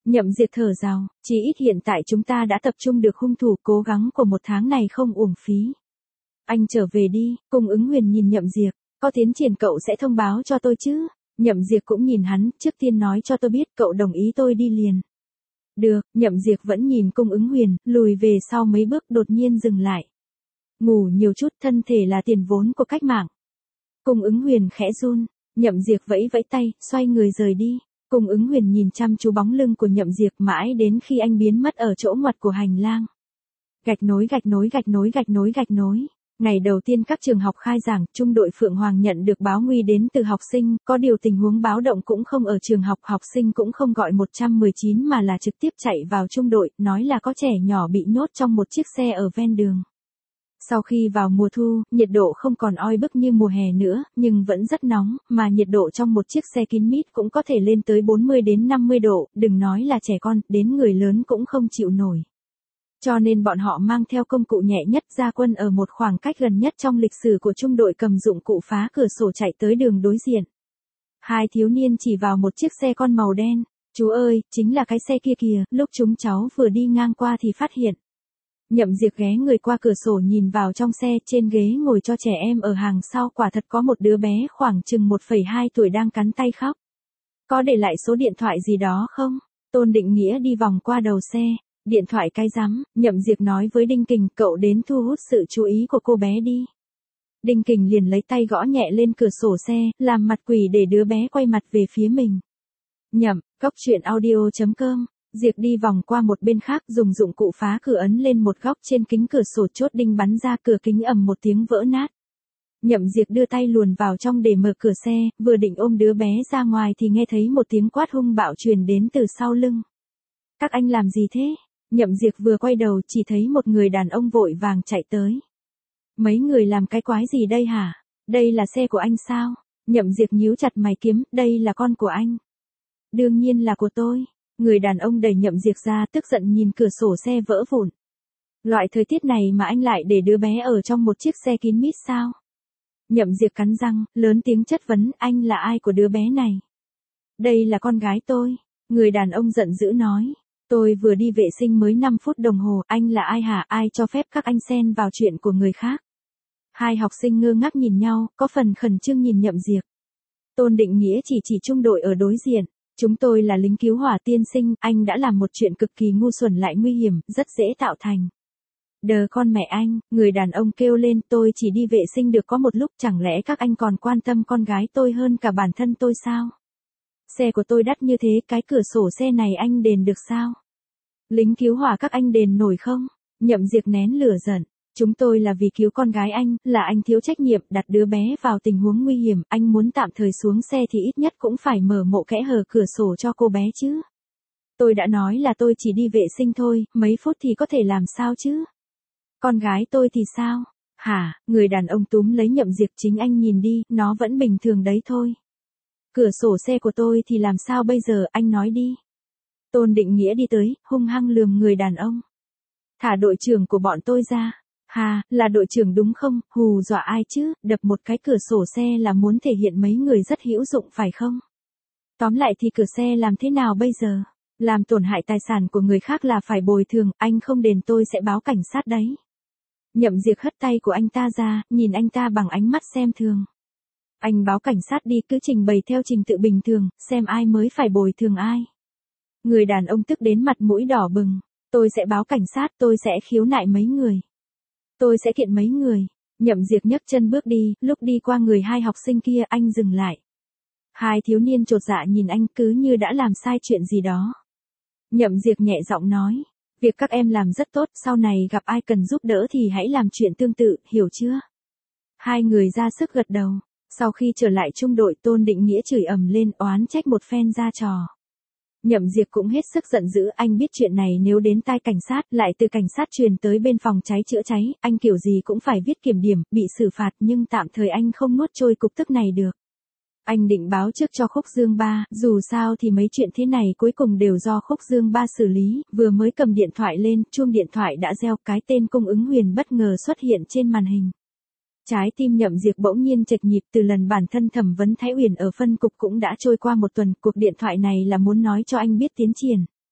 Nhậm Diệt thở dài, chỉ ít hiện tại chúng ta đã tập trung được hung thủ, cố gắng của một tháng này không uổng phí. Anh trở về đi, Cung Ứng Huyền nhìn Nhậm Diệt, có tiến triển cậu sẽ thông báo cho tôi chứ? Nhậm Diệt cũng nhìn hắn, trước tiên nói cho tôi biết cậu đồng ý tôi đi liền. Được, Nhậm Diệt vẫn nhìn Cung Ứng Huyền, lùi về sau mấy bước đột nhiên dừng lại. Ngủ nhiều chút, thân thể là tiền vốn của cách mạng. Cung Ứng Huyền khẽ run, Nhậm Diệt vẫy vẫy tay, xoay người rời đi. Cung Ứng Huyền nhìn chăm chú bóng lưng của Nhậm Diệt mãi đến khi anh biến mất ở chỗ ngoặt của hành lang. Gạch nối gạch nối gạch nối gạch nối gạch nối. Ngày đầu tiên các trường học khai giảng, trung đội Phượng Hoàng nhận được báo nguy đến từ học sinh, có điều tình huống báo động cũng không ở trường học, học sinh cũng không gọi 119 mà là trực tiếp chạy vào trung đội, nói là có trẻ nhỏ bị nhốt trong một chiếc xe ở ven đường. Sau khi vào mùa thu, nhiệt độ không còn oi bức như mùa hè nữa, nhưng vẫn rất nóng, mà nhiệt độ trong một chiếc xe kín mít cũng có thể lên tới 40 đến 50 độ, đừng nói là trẻ con, đến người lớn cũng không chịu nổi. Cho nên bọn họ mang theo công cụ nhẹ nhất ra quân ở một khoảng cách gần nhất trong lịch sử của trung đội, cầm dụng cụ phá cửa sổ chạy tới đường đối diện. Hai thiếu niên chỉ vào một chiếc xe con màu đen. Chú ơi, chính là cái xe kia kìa, lúc chúng cháu vừa đi ngang qua thì phát hiện. Nhậm Diệt ghé người qua cửa sổ nhìn vào trong xe, trên ghế ngồi cho trẻ em ở hàng sau quả thật có một đứa bé khoảng chừng 1,2 tuổi đang cắn tay khóc. Có để lại số điện thoại gì đó không? Tôn Định Nghĩa đi vòng qua đầu xe. Điện thoại cái rắm, Nhậm Diệt nói với Đinh Kình, cậu đến thu hút sự chú ý của cô bé đi. Đinh Kình liền lấy tay gõ nhẹ lên cửa sổ xe, làm mặt quỷ để đứa bé quay mặt về phía mình. Nhậm, Cóc Truyện Audio.com. Diệt đi vòng qua một bên khác, dùng dụng cụ phá cửa ấn lên một góc trên kính cửa sổ, chốt đinh bắn ra, cửa kính ầm một tiếng vỡ nát. Nhậm Diệt đưa tay luồn vào trong để mở cửa xe, vừa định ôm đứa bé ra ngoài thì nghe thấy một tiếng quát hung bạo truyền đến từ sau lưng. Các anh làm gì thế? Nhậm Diệt vừa quay đầu chỉ thấy một người đàn ông vội vàng chạy tới. Mấy người làm cái quái gì đây hả? Đây là xe của anh sao? Nhậm Diệt nhíu chặt mày kiếm, đây là con của anh. Đương nhiên là của tôi. Người đàn ông đẩy Nhậm Diệt ra, tức giận nhìn cửa sổ xe vỡ vụn. Loại thời tiết này mà anh lại để đứa bé ở trong một chiếc xe kín mít sao? Nhậm Diệt cắn răng, lớn tiếng chất vấn, anh là ai của đứa bé này? Đây là con gái tôi. Người đàn ông giận dữ nói. Tôi vừa đi vệ sinh mới 5 phút đồng hồ, anh là ai hả? Ai cho phép các anh xen vào chuyện của người khác? Hai học sinh ngơ ngác nhìn nhau, có phần khẩn trương nhìn Nhậm Diệt. Tôn Định Nghĩa chỉ trung đội ở đối diện. Chúng tôi là lính cứu hỏa tiên sinh, anh đã làm một chuyện cực kỳ ngu xuẩn lại nguy hiểm, rất dễ tạo thành. Đờ con mẹ anh, người đàn ông kêu lên, tôi chỉ đi vệ sinh được có một lúc, chẳng lẽ các anh còn quan tâm con gái tôi hơn cả bản thân tôi sao? Xe của tôi đắt như thế, cái cửa sổ xe này anh đền được sao? Lính cứu hỏa các anh đền nổi không? Nhậm Diệt nén lửa giận. Chúng tôi là vì cứu con gái anh, là anh thiếu trách nhiệm, đặt đứa bé vào tình huống nguy hiểm, anh muốn tạm thời xuống xe thì ít nhất cũng phải mở mộ kẽ hở cửa sổ cho cô bé chứ. Tôi đã nói là tôi chỉ đi vệ sinh thôi, mấy phút thì có thể làm sao chứ? Con gái tôi thì sao? Hả, người đàn ông túm lấy Nhậm Diệt, chính anh nhìn đi, nó vẫn bình thường đấy thôi. Cửa sổ xe của tôi thì làm sao bây giờ, anh nói đi. Tôn Định Nghĩa đi tới, hung hăng lườm người đàn ông. Thả đội trưởng của bọn tôi ra. Hà, là đội trưởng đúng không, hù dọa ai chứ, đập một cái cửa sổ xe là muốn thể hiện mấy người rất hữu dụng phải không? Tóm lại thì cửa xe làm thế nào bây giờ? Làm tổn hại tài sản của người khác là phải bồi thường, anh không đền tôi sẽ báo cảnh sát đấy. Nhậm Diệt hất tay của anh ta ra, nhìn anh ta bằng ánh mắt xem thường. Anh báo cảnh sát đi, cứ trình bày theo trình tự bình thường, xem ai mới phải bồi thường ai. Người đàn ông tức đến mặt mũi đỏ bừng. Tôi sẽ báo cảnh sát, tôi sẽ khiếu nại mấy người. Tôi sẽ kiện mấy người. Nhậm Diệt nhấc chân bước đi, lúc đi qua người hai học sinh kia anh dừng lại. Hai thiếu niên chột dạ nhìn anh cứ như đã làm sai chuyện gì đó. Nhậm Diệt nhẹ giọng nói. Việc các em làm rất tốt, sau này gặp ai cần giúp đỡ thì hãy làm chuyện tương tự, hiểu chưa? Hai người ra sức gật đầu. Sau khi trở lại trung đội, Tôn Định Nghĩa chửi ầm lên, oán trách một phen ra trò. Nhậm Diệt cũng hết sức giận dữ, anh biết chuyện này nếu đến tai cảnh sát, lại từ cảnh sát truyền tới bên phòng cháy chữa cháy, anh kiểu gì cũng phải viết kiểm điểm, bị xử phạt, nhưng tạm thời anh không nuốt trôi cục tức này được. Anh định báo trước cho Khúc Dương Ba, dù sao thì mấy chuyện thế này cuối cùng đều do Khúc Dương Ba xử lý, vừa mới cầm điện thoại lên, chuông điện thoại đã reo, cái tên Cung Ứng Huyền bất ngờ xuất hiện trên màn hình. Trái tim Nhậm Diệt bỗng nhiên chệch nhịp, từ lần bản thân thẩm vấn Thái Uyển ở phân cục cũng đã trôi qua một tuần, cuộc điện thoại này là muốn nói cho anh biết tiến triển.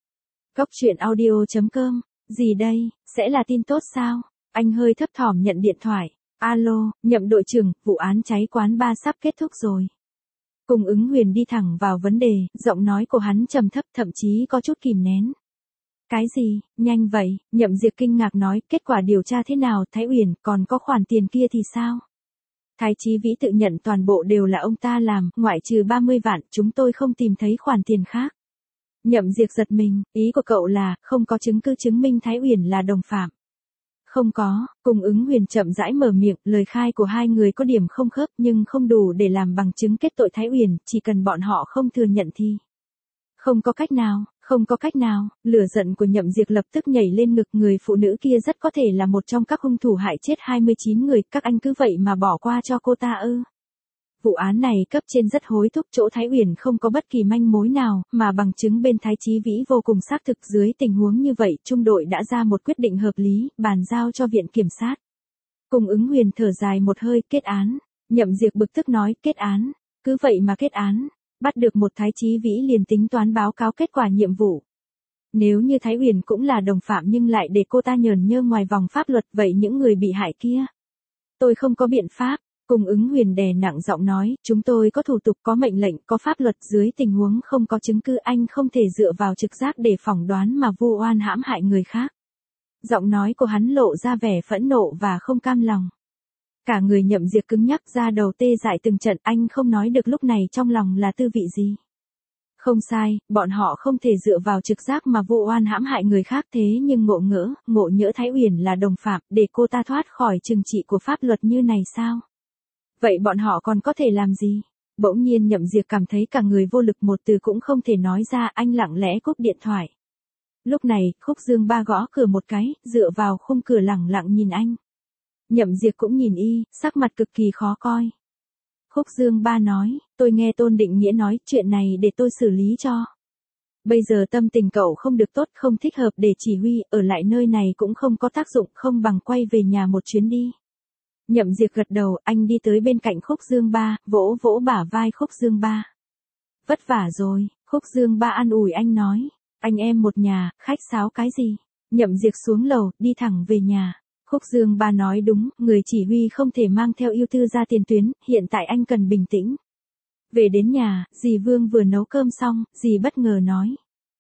Cốc truyện audio.com, gì đây, sẽ là tin tốt sao? Anh hơi thấp thỏm nhận điện thoại. Alo, Nhậm đội trưởng, vụ án cháy quán bar sắp kết thúc rồi. Cùng ứng huyền đi thẳng vào vấn đề, giọng nói của hắn trầm thấp thậm chí có chút kìm nén. Cái gì, nhanh vậy, Nhậm Diệp kinh ngạc nói, kết quả điều tra thế nào, Thái Uyển, còn có khoản tiền kia thì sao? Thái Chí Vĩ tự nhận toàn bộ đều là ông ta làm, ngoại trừ 30 vạn, chúng tôi không tìm thấy khoản tiền khác. Nhậm Diệp giật mình, ý của cậu là, không có chứng cứ chứng minh Thái Uyển là đồng phạm. Không có, Cùng ứng huyền chậm rãi mở miệng, lời khai của hai người có điểm không khớp nhưng không đủ để làm bằng chứng kết tội Thái Uyển, chỉ cần bọn họ không thừa nhận thì. Không có cách nào, không có cách nào, lửa giận của Nhậm Diệp lập tức nhảy lên ngực, người phụ nữ kia rất có thể là một trong các hung thủ hại chết 29 người, các anh cứ vậy mà bỏ qua cho cô ta ư. Vụ án này cấp trên rất hối thúc, chỗ Thái Uyển không có bất kỳ manh mối nào, mà bằng chứng bên Thái Chí Vĩ vô cùng xác thực, dưới tình huống như vậy, trung đội đã ra một quyết định hợp lý, bàn giao cho viện kiểm sát. Cùng ứng huyền thở dài một hơi, kết án. Nhậm Diệp bực tức nói, kết án, cứ vậy mà kết án, bắt được một Thái Chí Vĩ liền tính toán báo cáo kết quả nhiệm vụ. Nếu như Thái Uyển cũng là đồng phạm nhưng lại để cô ta nhởn nhơ ngoài vòng pháp luật, vậy những người bị hại kia? Tôi không có biện pháp. Cùng ứng huyền đè nặng giọng nói, chúng tôi có thủ tục, có mệnh lệnh, có pháp luật, dưới tình huống không có chứng cứ anh không thể dựa vào trực giác để phỏng đoán mà vu oan hãm hại người khác. Giọng nói của hắn lộ ra vẻ phẫn nộ và không cam lòng. Cả người Nhậm Diệp cứng nhắc, ra đầu tê dại từng trận, anh không nói được lúc này trong lòng là tư vị gì. Không sai, bọn họ không thể dựa vào trực giác mà vu oan hãm hại người khác, thế nhưng ngộ nhỡ Thái Uyển là đồng phạm, để cô ta thoát khỏi trừng trị của pháp luật như này sao? Vậy bọn họ còn có thể làm gì? Bỗng nhiên Nhậm Diệp cảm thấy cả người vô lực, một từ cũng không thể nói ra, anh lặng lẽ cúp điện thoại. Lúc này, Khúc Dương Ba gõ cửa một cái, dựa vào khung cửa lẳng lặng nhìn anh. Nhậm Diệp cũng nhìn y, sắc mặt cực kỳ khó coi. Khúc Dương Ba nói, tôi nghe Tôn Định Nghĩa nói, chuyện này để tôi xử lý cho. Bây giờ tâm tình cậu không được tốt, không thích hợp để chỉ huy, ở lại nơi này cũng không có tác dụng, không bằng quay về nhà một chuyến đi. Nhậm Diệp gật đầu, anh đi tới bên cạnh Khúc Dương Ba, vỗ vỗ bả vai Khúc Dương Ba. Vất vả rồi, Khúc Dương Ba an ủi anh nói, anh em một nhà, khách sáo cái gì? Nhậm Diệp xuống lầu, đi thẳng về nhà. Khúc Dương Ba nói đúng, người chỉ huy không thể mang theo yêu tư ra tiền tuyến, hiện tại anh cần bình tĩnh. Về đến nhà, dì Vương vừa nấu cơm xong, dì bất ngờ nói.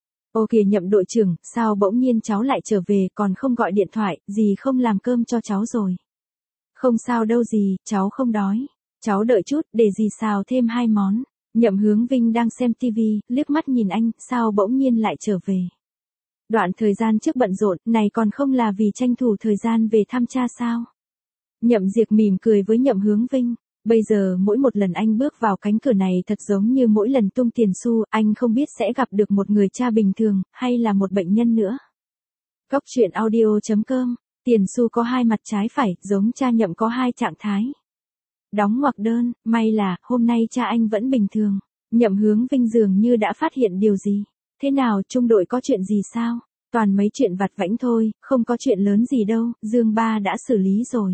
Ô kìa Nhậm đội trưởng, sao bỗng nhiên cháu lại trở về, còn không gọi điện thoại, dì không làm cơm cho cháu rồi. Không sao đâu dì, cháu không đói. Cháu đợi chút, để dì xào thêm 2 món. Nhậm Hướng Vinh đang xem tivi, liếc mắt nhìn anh, sao bỗng nhiên lại trở về. Đoạn thời gian trước bận rộn, này còn không là vì tranh thủ thời gian về thăm cha sao? Nhậm Diệp mỉm cười với Nhậm Hướng Vinh. Bây giờ mỗi một lần anh bước vào cánh cửa này thật giống như mỗi lần tung tiền xu, anh không biết sẽ gặp được một người cha bình thường, hay là một bệnh nhân nữa. Cốc truyện audio.com, tiền xu có 2 mặt trái phải, giống cha Nhậm có 2 trạng thái. Đóng ngoặc đơn, may là, hôm nay cha anh vẫn bình thường. Nhậm Hướng Vinh dường như đã phát hiện điều gì. Thế nào, trung đội có chuyện gì sao? Toàn mấy chuyện vặt vãnh thôi, không có chuyện lớn gì đâu, Dương Ba đã xử lý rồi.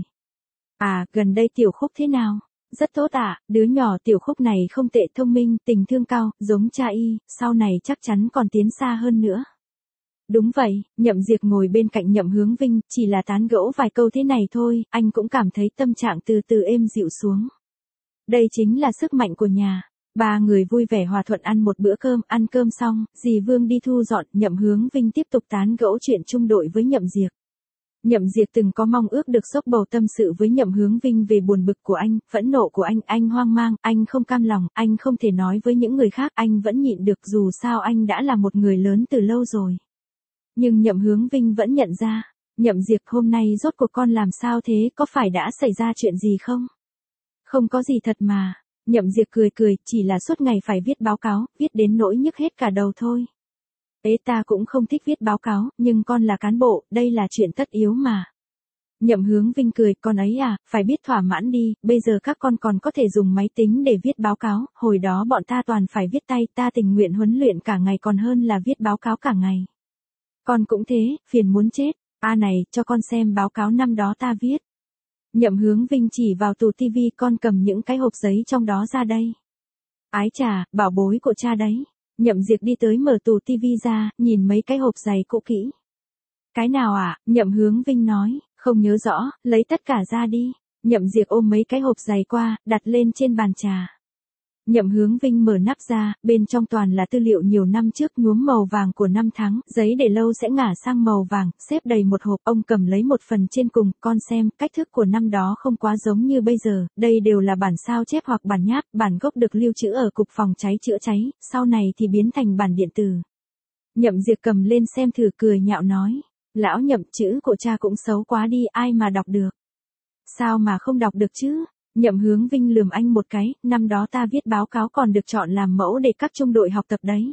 À, gần đây Tiểu Khúc thế nào? Rất tốt ạ, đứa nhỏ Tiểu Khúc này không tệ, thông minh, tình thương cao, giống cha y, sau này chắc chắn còn tiến xa hơn nữa. Đúng vậy, Nhậm Diệp ngồi bên cạnh Nhậm Hướng Vinh, chỉ là tán gẫu vài câu thế này thôi, anh cũng cảm thấy tâm trạng từ từ êm dịu xuống. Đây chính là sức mạnh của nhà. 3 người vui vẻ hòa thuận ăn một bữa cơm, ăn cơm xong, dì Vương đi thu dọn, Nhậm Hướng Vinh tiếp tục tán gẫu chuyện trung đội với Nhậm Diệp. Nhậm Diệp từng có mong ước được xốc bầu tâm sự với Nhậm Hướng Vinh về buồn bực của anh, phẫn nộ của anh hoang mang, anh không cam lòng, anh không thể nói với những người khác, anh vẫn nhịn được dù sao anh đã là một người lớn từ lâu rồi. Nhưng Nhậm Hướng Vinh vẫn nhận ra, Nhậm Diệp hôm nay rốt cuộc con làm sao thế, có phải đã xảy ra chuyện gì không? Không có gì thật mà. Nhậm Diệp cười, chỉ là suốt ngày phải viết báo cáo, viết đến nỗi nhức hết cả đầu thôi. Ế ta cũng không thích viết báo cáo, nhưng con là cán bộ, đây là chuyện tất yếu mà. Nhậm Hướng Vinh cười, con ấy à, phải biết thỏa mãn đi, bây giờ các con còn có thể dùng máy tính để viết báo cáo, hồi đó bọn ta toàn phải viết tay, ta tình nguyện huấn luyện cả ngày còn hơn là viết báo cáo cả ngày. Con cũng thế, phiền muốn chết, này, cho con xem báo cáo năm đó ta viết. Nhậm Hướng Vinh chỉ vào tủ tivi, con cầm những cái hộp giấy trong đó ra đây. Ái chà, bảo bối của cha đấy. Nhậm Diệp đi tới mở tủ tivi ra, nhìn mấy cái hộp giày cũ kỹ. Cái nào ạ? Nhậm Hướng Vinh nói, không nhớ rõ, lấy tất cả ra đi. Nhậm Diệp ôm mấy cái hộp giày qua, đặt lên trên bàn trà. Nhậm Hướng Vinh mở nắp ra, bên trong toàn là tư liệu nhiều năm trước nhuốm màu vàng của năm tháng, giấy để lâu sẽ ngả sang màu vàng, xếp đầy một hộp, ông cầm lấy một phần trên cùng, con xem, cách thức của năm đó không quá giống như bây giờ, đây đều là bản sao chép hoặc bản nháp, bản gốc được lưu trữ ở cục phòng cháy chữa cháy, sau này thì biến thành bản điện tử. Nhậm Diệp cầm lên xem thử cười nhạo nói, lão Nhậm, chữ của cha cũng xấu quá đi, ai mà đọc được. Sao mà không đọc được chứ? Nhậm Hướng Vinh lườm anh một cái, năm đó ta viết báo cáo còn được chọn làm mẫu để các trung đội học tập đấy.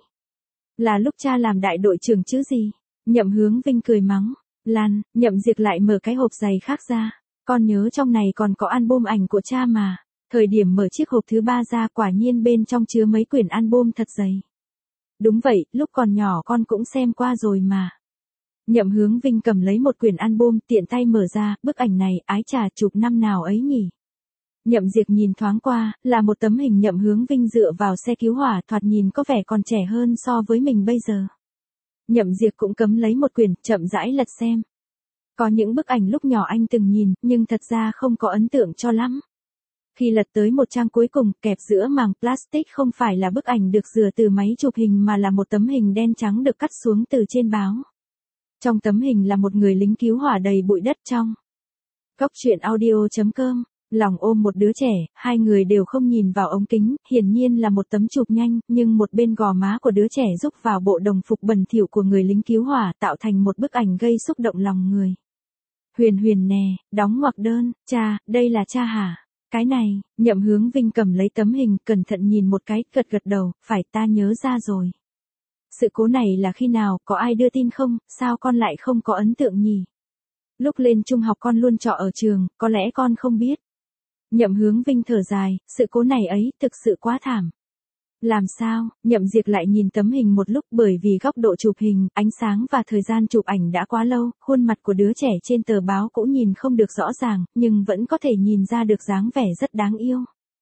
Là lúc cha làm đại đội trưởng chứ gì? Nhậm Hướng Vinh cười mắng. Lan, Nhậm Diệp lại mở cái hộp giày khác ra. Con nhớ trong này còn có album ảnh của cha mà. Thời điểm mở chiếc hộp thứ 3 ra quả nhiên bên trong chứa mấy quyển album thật dày. Đúng vậy, lúc còn nhỏ con cũng xem qua rồi mà. Nhậm Hướng Vinh cầm lấy một quyển album tiện tay mở ra, bức ảnh này, ái chà, chụp năm nào ấy nhỉ? Nhậm Diệp nhìn thoáng qua, là một tấm hình Nhậm Hướng Vinh dựa vào xe cứu hỏa thoạt nhìn có vẻ còn trẻ hơn so với mình bây giờ. Nhậm Diệp cũng cấm lấy một quyển, chậm rãi lật xem. Có những bức ảnh lúc nhỏ anh từng nhìn, nhưng thật ra không có ấn tượng cho lắm. Khi lật tới một trang cuối cùng, kẹp giữa màng plastic không phải là bức ảnh được rửa từ máy chụp hình mà là một tấm hình đen trắng được cắt xuống từ trên báo. Trong tấm hình là một người lính cứu hỏa đầy bụi đất trong. Góc truyện audio.com. Lòng ôm một đứa trẻ, hai người đều không nhìn vào ống kính, hiển nhiên là một tấm chụp nhanh, nhưng một bên gò má của đứa trẻ rúc vào bộ đồng phục bẩn thỉu của người lính cứu hỏa tạo thành một bức ảnh gây xúc động lòng người. Huyền Huyền nè, đóng ngoặc đơn, cha, đây là cha hả? Cái này, Nhậm Hướng Vinh cầm lấy tấm hình, cẩn thận nhìn một cái, gật gật đầu, phải ta nhớ ra rồi. Sự cố này là khi nào, có ai đưa tin không, sao con lại không có ấn tượng nhỉ? Lúc lên trung học con luôn trọ ở trường, có lẽ con không biết. Nhậm Hướng Vinh thở dài, sự cố này ấy, thực sự quá thảm. Làm sao? Nhậm Diệp lại nhìn tấm hình một lúc bởi vì góc độ chụp hình, ánh sáng và thời gian chụp ảnh đã quá lâu, khuôn mặt của đứa trẻ trên tờ báo cũng nhìn không được rõ ràng, nhưng vẫn có thể nhìn ra được dáng vẻ rất đáng yêu.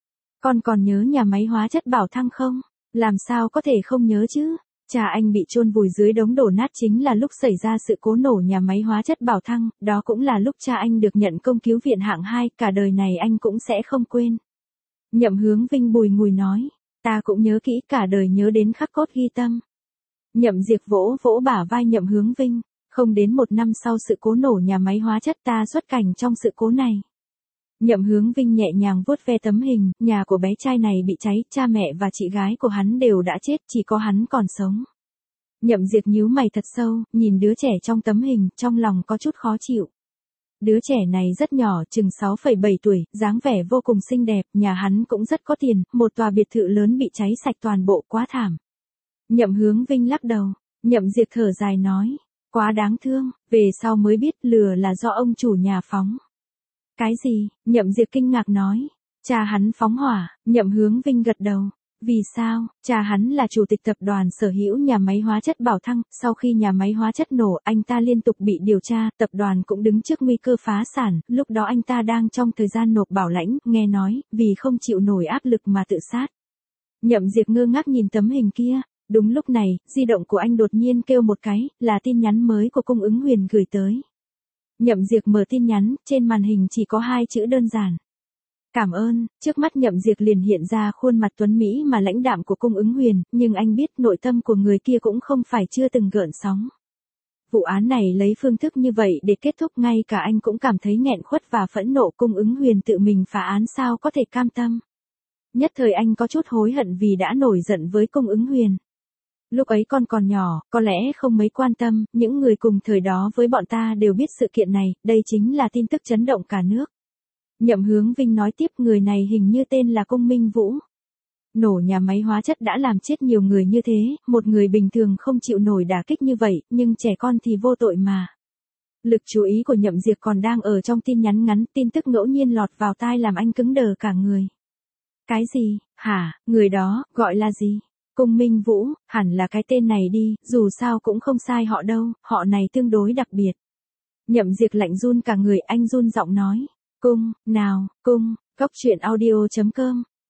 Con còn nhớ nhà máy hóa chất Bảo Thăng không? Làm sao có thể không nhớ chứ? Cha anh bị chôn vùi dưới đống đổ nát chính là lúc xảy ra sự cố nổ nhà máy hóa chất Bảo Thăng, đó cũng là lúc cha anh được nhận công cứu viện hạng 2, cả đời này anh cũng sẽ không quên. Nhậm Hướng Vinh bùi ngùi nói, ta cũng nhớ kỹ, cả đời nhớ đến khắc cốt ghi tâm. Nhậm Diệp vỗ vỗ bả vai Nhậm Hướng Vinh, không đến một năm sau sự cố nổ nhà máy hóa chất ta xuất cảnh trong sự cố này. Nhậm Hướng Vinh nhẹ nhàng vuốt ve tấm hình, nhà của bé trai này bị cháy, cha mẹ và chị gái của hắn đều đã chết, chỉ có hắn còn sống. Nhậm Diệp nhíu mày thật sâu, nhìn đứa trẻ trong tấm hình, trong lòng có chút khó chịu. Đứa trẻ này rất nhỏ, chừng 6,7 tuổi, dáng vẻ vô cùng xinh đẹp, nhà hắn cũng rất có tiền, một tòa biệt thự lớn bị cháy sạch toàn bộ, quá thảm. Nhậm Hướng Vinh lắc đầu, Nhậm Diệp thở dài nói, quá đáng thương, về sau mới biết lừa là do ông chủ nhà phóng. Cái gì? Nhậm Diệp kinh ngạc nói. Cha hắn phóng hỏa, Nhậm Hướng Vinh gật đầu. Vì sao? Cha hắn là chủ tịch tập đoàn sở hữu nhà máy hóa chất Bảo Thăng, sau khi nhà máy hóa chất nổ, anh ta liên tục bị điều tra, tập đoàn cũng đứng trước nguy cơ phá sản, lúc đó anh ta đang trong thời gian nộp bảo lãnh, nghe nói, vì không chịu nổi áp lực mà tự sát. Nhậm Diệp ngơ ngác nhìn tấm hình kia. Đúng lúc này, di động của anh đột nhiên kêu một cái, là tin nhắn mới của Cung Ứng Huyền gửi tới. Nhậm Diệp mở tin nhắn, trên màn hình chỉ có 2 chữ đơn giản. Cảm ơn, trước mắt Nhậm Diệp liền hiện ra khuôn mặt tuấn Mỹ mà lãnh đạm của Cung Ứng Huyền, nhưng anh biết nội tâm của người kia cũng không phải chưa từng gợn sóng. Vụ án này lấy phương thức như vậy để kết thúc, ngay cả anh cũng cảm thấy nghẹn khuất và phẫn nộ. Cung Ứng Huyền tự mình phá án sao có thể cam tâm. Nhất thời anh có chút hối hận vì đã nổi giận với Cung Ứng Huyền. Lúc ấy con còn nhỏ, có lẽ không mấy quan tâm, những người cùng thời đó với bọn ta đều biết sự kiện này, đây chính là tin tức chấn động cả nước. Nhậm Hướng Vinh nói tiếp, người này hình như tên là Cung Minh Vũ. Nổ nhà máy hóa chất đã làm chết nhiều người như thế, một người bình thường không chịu nổi đả kích như vậy, nhưng trẻ con thì vô tội mà. Lực chú ý của Nhậm Diệp còn đang ở trong tin nhắn ngắn, tin tức ngẫu nhiên lọt vào tai làm anh cứng đờ cả người. Cái gì? Hả? Người đó, gọi là gì? Cung Minh Vũ, hẳn là cái tên này đi, dù sao cũng không sai họ đâu, họ này tương đối đặc biệt. Nhậm Diệp lạnh run cả người, anh run giọng nói. Cung, nào, Cung, góc truyện audio.com.